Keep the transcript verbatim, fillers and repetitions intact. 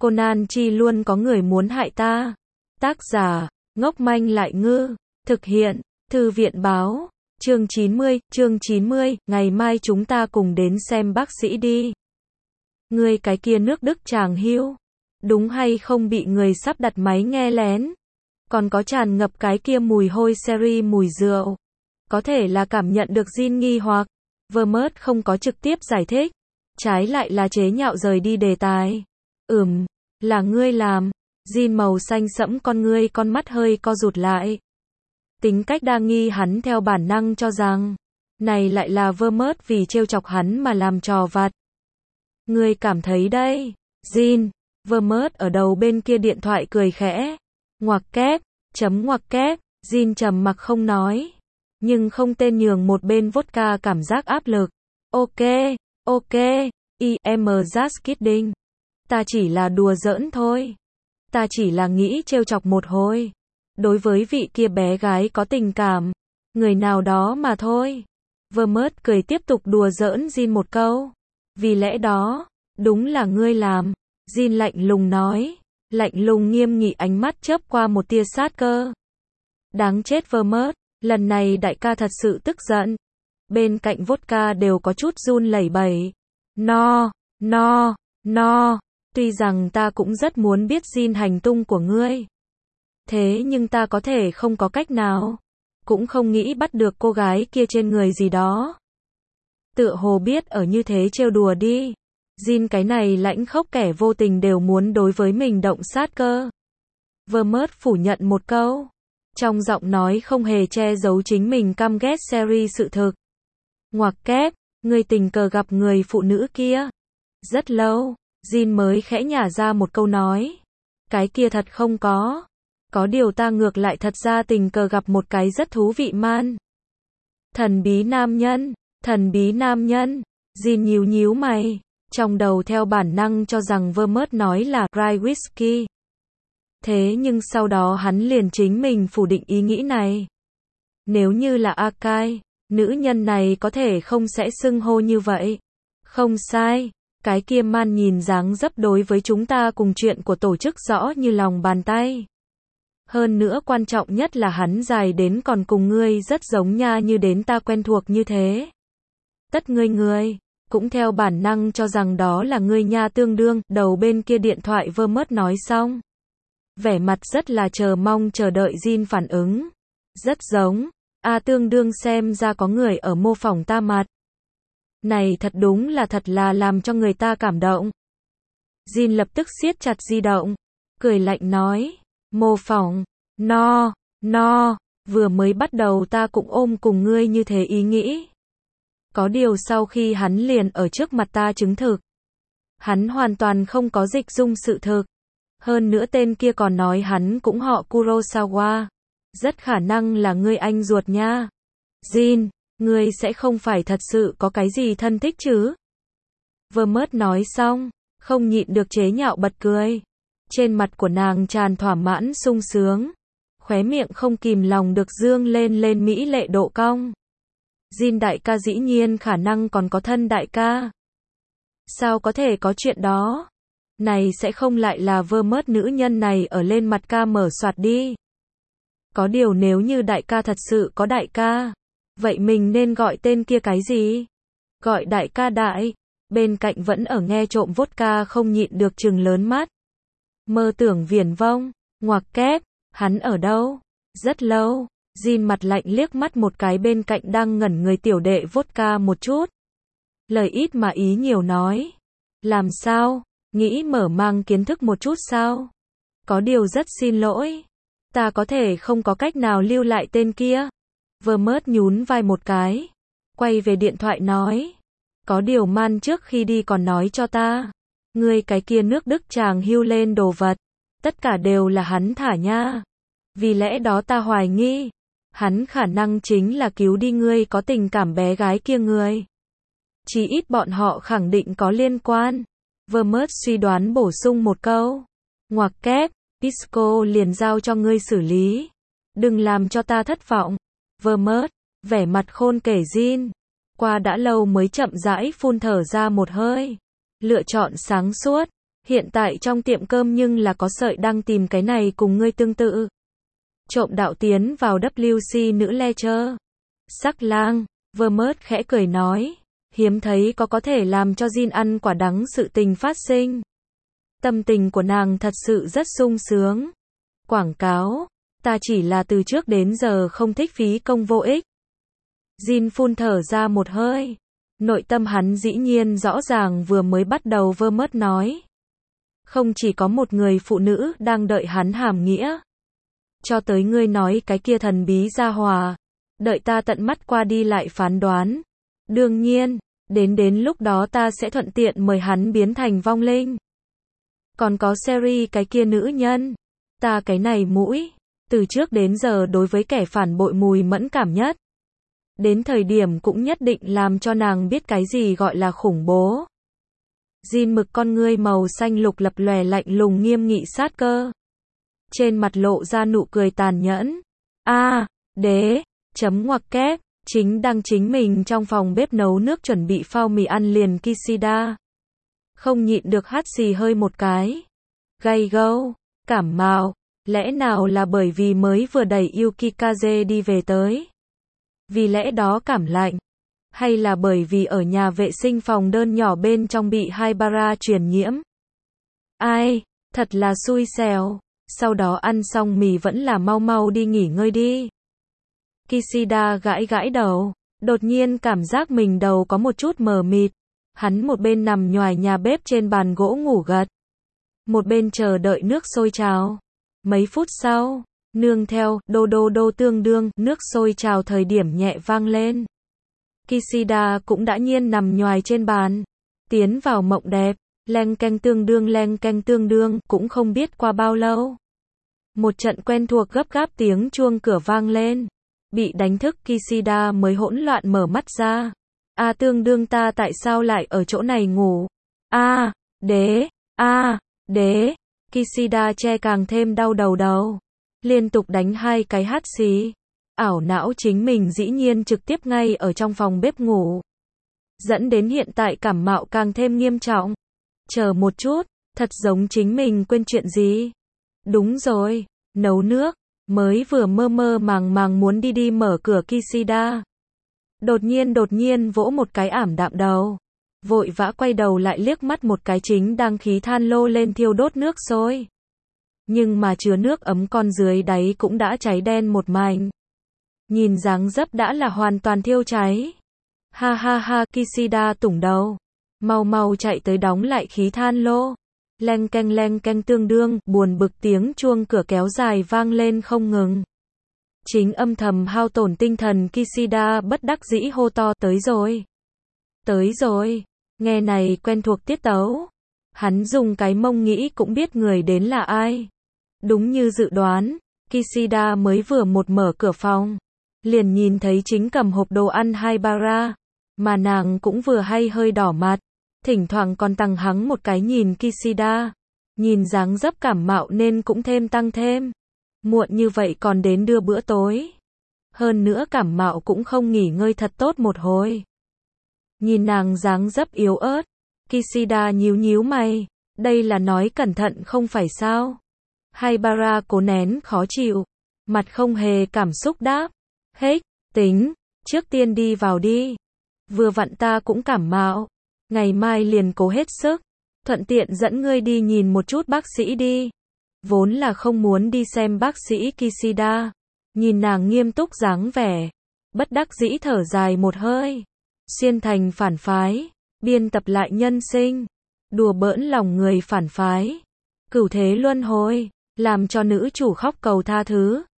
Conan chi luôn có người muốn hại ta. Tác giả, ngốc manh lại ngư. Thực hiện, Thư viện báo. Chương chín mươi, chương chín mươi, ngày mai chúng ta cùng đến xem bác sĩ đi. Ngươi cái kia nước Đức chàng hưu. Đúng hay không bị người sắp đặt máy nghe lén. Còn có tràn ngập cái kia mùi hôi sherry mùi rượu. Có thể là cảm nhận được Jin nghi hoặc. Vermont không có trực tiếp giải thích. Trái lại là chế nhạo rời đi đề tài. Ừm, là ngươi làm. Jin màu xanh sẫm con ngươi con mắt hơi co rụt lại. Tính cách đa nghi hắn theo bản năng cho rằng. Này lại là Vermont vì trêu chọc hắn mà làm trò vặt. Ngươi cảm thấy đây. Jin. Vermont ở đầu bên kia điện thoại cười khẽ. Ngoặc kép. Chấm ngoặc kép. Jin trầm mặc không nói. Nhưng không tên nhường một bên vodka cảm giác áp lực. Ok. Ok. I am just kidding. Ta chỉ là đùa giỡn thôi. Ta chỉ là nghĩ trêu chọc một hồi. Đối với vị kia bé gái có tình cảm. Người nào đó mà thôi. Vermont cười tiếp tục đùa giỡn Jin một câu. Vì lẽ đó, đúng là ngươi làm. Jin lạnh lùng nói. Lạnh lùng nghiêm nghị ánh mắt chớp qua một tia sát cơ. Đáng chết Vermont. Lần này đại ca thật sự tức giận. Bên cạnh vodka đều có chút run lẩy bẩy. No, no, no. Tuy rằng ta cũng rất muốn biết Jin hành tung của ngươi. Thế nhưng ta có thể không có cách nào. Cũng không nghĩ bắt được cô gái kia trên người gì đó. Tựa hồ biết ở như thế trêu đùa đi. Jin cái này lãnh khốc kẻ vô tình đều muốn đối với mình động sát cơ. Vermont phủ nhận một câu. Trong giọng nói không hề che giấu chính mình căm ghét Sherry sự thực. Ngoặc kép, ngươi tình cờ gặp người phụ nữ kia. Rất lâu, Jin mới khẽ nhả ra một câu nói. Cái kia thật không có. Có điều ta ngược lại thật ra tình cờ gặp một cái rất thú vị man. Thần bí nam nhân, thần bí nam nhân. Jin nhíu nhíu mày. Trong đầu theo bản năng cho rằng Vermont nói là dry whisky. Thế nhưng sau đó hắn liền chính mình phủ định ý nghĩ này. Nếu như là Akai, nữ nhân này có thể không sẽ xưng hô như vậy. Không sai, cái kia man nhìn dáng dấp đối với chúng ta cùng chuyện của tổ chức rõ như lòng bàn tay. Hơn nữa quan trọng nhất là hắn dài đến còn cùng ngươi rất giống nha như đến ta quen thuộc như thế. Tất ngươi ngươi, cũng theo bản năng cho rằng đó là ngươi nha tương đương, đầu bên kia điện thoại Vermont nói xong. Vẻ mặt rất là chờ mong chờ đợi Jin phản ứng. Rất giống. A à, tương đương xem ra có người ở mô phỏng ta mặt. Này thật đúng là thật là làm cho người ta cảm động. Jin lập tức siết chặt di động. Cười lạnh nói. Mô phỏng. No. No. Vừa mới bắt đầu ta cũng ôm cùng ngươi như thế ý nghĩ. Có điều sau khi hắn liền ở trước mặt ta chứng thực. Hắn hoàn toàn không có dịch dung sự thực. Hơn nữa tên kia còn nói hắn cũng họ Kurosawa. Rất khả năng là ngươi anh ruột nha. Jin, ngươi sẽ không phải thật sự có cái gì thân thích chứ? Vermont nói xong, không nhịn được chế nhạo bật cười. Trên mặt của nàng tràn thỏa mãn sung sướng. Khóe miệng không kìm lòng được dương lên lên mỹ lệ độ cong. Jin đại ca dĩ nhiên khả năng còn có thân đại ca. Sao có thể có chuyện đó? Này sẽ không lại là Vermont nữ nhân này ở lên mặt ca mở soạt đi. Có điều nếu như đại ca thật sự có đại ca, vậy mình nên gọi tên kia cái gì? Gọi đại ca đại. Bên cạnh vẫn ở nghe trộm vodka không nhịn được trừng lớn mắt. Mơ tưởng viển vông, ngoặc kép, hắn ở đâu? Rất lâu. Jin mặt lạnh liếc mắt một cái bên cạnh đang ngẩn người tiểu đệ vodka một chút. Lời ít mà ý nhiều nói. Làm sao? Nghĩ mở mang kiến thức một chút sao? Có điều rất xin lỗi. Ta có thể không có cách nào lưu lại tên kia. Vermont nhún vai một cái. Quay về điện thoại nói. Có điều man trước khi đi còn nói cho ta. Ngươi cái kia nước Đức chàng hưu lên đồ vật. Tất cả đều là hắn thả nha. Vì lẽ đó ta hoài nghi. Hắn khả năng chính là cứu đi ngươi có tình cảm bé gái kia người. Chỉ ít bọn họ khẳng định có liên quan. Vermont suy đoán bổ sung một câu. Ngoặc kép, Pisco liền giao cho ngươi xử lý. Đừng làm cho ta thất vọng. Vermont, vẻ mặt khôn kể Jin. Qua đã lâu mới chậm rãi phun thở ra một hơi. Lựa chọn sáng suốt. Hiện tại trong tiệm cơm nhưng là có sợi đang tìm cái này cùng ngươi tương tự. Trộm đạo tiến vào vê kép xê nữ lecture. Sắc lang, Vermont khẽ cười nói. Hiếm thấy có có thể làm cho Jin ăn quả đắng sự tình phát sinh. Tâm tình của nàng thật sự rất sung sướng. Quảng cáo, ta chỉ là từ trước đến giờ không thích phí công vô ích. Jin phun thở ra một hơi. Nội tâm hắn dĩ nhiên rõ ràng vừa mới bắt đầu Vermont nói. Không chỉ có một người phụ nữ đang đợi hắn hàm nghĩa. Cho tới ngươi nói cái kia thần bí gia hòa. Đợi ta tận mắt qua đi lại phán đoán. Đương nhiên, đến đến lúc đó ta sẽ thuận tiện mời hắn biến thành vong linh. Còn có Sherry cái kia nữ nhân. Ta cái này mũi. Từ trước đến giờ đối với kẻ phản bội mùi mẫn cảm nhất. Đến thời điểm cũng nhất định làm cho nàng biết cái gì gọi là khủng bố. Jin mực con ngươi màu xanh lục lập lòe lạnh lùng nghiêm nghị sát cơ. Trên mặt lộ ra nụ cười tàn nhẫn. A, à, đế, chấm ngoặc kép, chính đang chính mình trong phòng bếp nấu nước chuẩn bị phao mì ăn liền Kishida. Không nhịn được hắt xì hơi một cái. Gay gâu, cảm mạo, lẽ nào là bởi vì mới vừa đẩy Yukikaze đi về tới? Vì lẽ đó cảm lạnh. Hay là bởi vì ở nhà vệ sinh phòng đơn nhỏ bên trong bị Haibara truyền nhiễm? Ai, thật là xui xẻo. Sau đó ăn xong mì vẫn là mau mau đi nghỉ ngơi đi. Kishida gãi gãi đầu. Đột nhiên cảm giác mình đầu có một chút mờ mịt. Hắn một bên nằm nhoài nhà bếp trên bàn gỗ ngủ gật. Một bên chờ đợi nước sôi trào. Mấy phút sau, nương theo, đô đô đô tương đương, nước sôi trào thời điểm nhẹ vang lên. Kishida cũng đã nhiên nằm nhoài trên bàn. Tiến vào mộng đẹp, leng keng tương đương leng keng tương đương, cũng không biết qua bao lâu. Một trận quen thuộc gấp gáp tiếng chuông cửa vang lên. Bị đánh thức Kishida mới hỗn loạn mở mắt ra. A à, tương đương ta tại sao lại ở chỗ này ngủ? A, à, đế, a, à, đế. Kishida che càng thêm đau đầu đầu. Liên tục đánh hai cái hắt xì. Ảo não chính mình dĩ nhiên trực tiếp ngay ở trong phòng bếp ngủ. Dẫn đến hiện tại cảm mạo càng thêm nghiêm trọng. Chờ một chút, thật giống chính mình quên chuyện gì. Đúng rồi, nấu nước. Mới vừa mơ mơ màng màng muốn đi đi mở cửa Kishida. Đột nhiên đột nhiên vỗ một cái ảm đạm đầu. Vội vã quay đầu lại liếc mắt một cái chính đang khí than lô lên thiêu đốt nước sôi. Nhưng mà chứa nước ấm con dưới đáy cũng đã cháy đen một mảnh. Nhìn dáng dấp đã là hoàn toàn thiêu cháy. Ha ha ha, Kishida tủng đầu. Mau mau chạy tới đóng lại khí than lô. Leng keng leng keng tương đương, buồn bực tiếng chuông cửa kéo dài vang lên không ngừng. Chính âm thầm hao tổn tinh thần Kishida bất đắc dĩ hô to tới rồi. Tới rồi. Nghe này quen thuộc tiết tấu. Hắn dùng cái mông nghĩ cũng biết người đến là ai. Đúng như dự đoán, Kishida mới vừa một mở cửa phòng. Liền nhìn thấy chính cầm hộp đồ ăn Haibara. Mà nàng cũng vừa hay hơi đỏ mặt. Thỉnh thoảng còn tăng hắng một cái nhìn Kishida. Nhìn dáng dấp cảm mạo nên cũng thêm tăng thêm. Muộn như vậy còn đến đưa bữa tối. Hơn nữa cảm mạo cũng không nghỉ ngơi thật tốt một hồi. Nhìn nàng dáng dấp yếu ớt. Kishida nhíu nhíu mày. Đây là nói cẩn thận không phải sao? Haibara cố nén khó chịu. Mặt không hề cảm xúc đáp. Hết, tính, trước tiên đi vào đi. Vừa vặn ta cũng cảm mạo. Ngày mai liền cố hết sức. Thuận tiện dẫn ngươi đi nhìn một chút bác sĩ đi. Vốn là không muốn đi xem bác sĩ Kishida. Nhìn nàng nghiêm túc dáng vẻ. Bất đắc dĩ thở dài một hơi. Xuyên thành phản phái. Biên tập lại nhân sinh. Đùa bỡn lòng người phản phái. Cửu thế luân hồi. Làm cho nữ chủ khóc cầu tha thứ.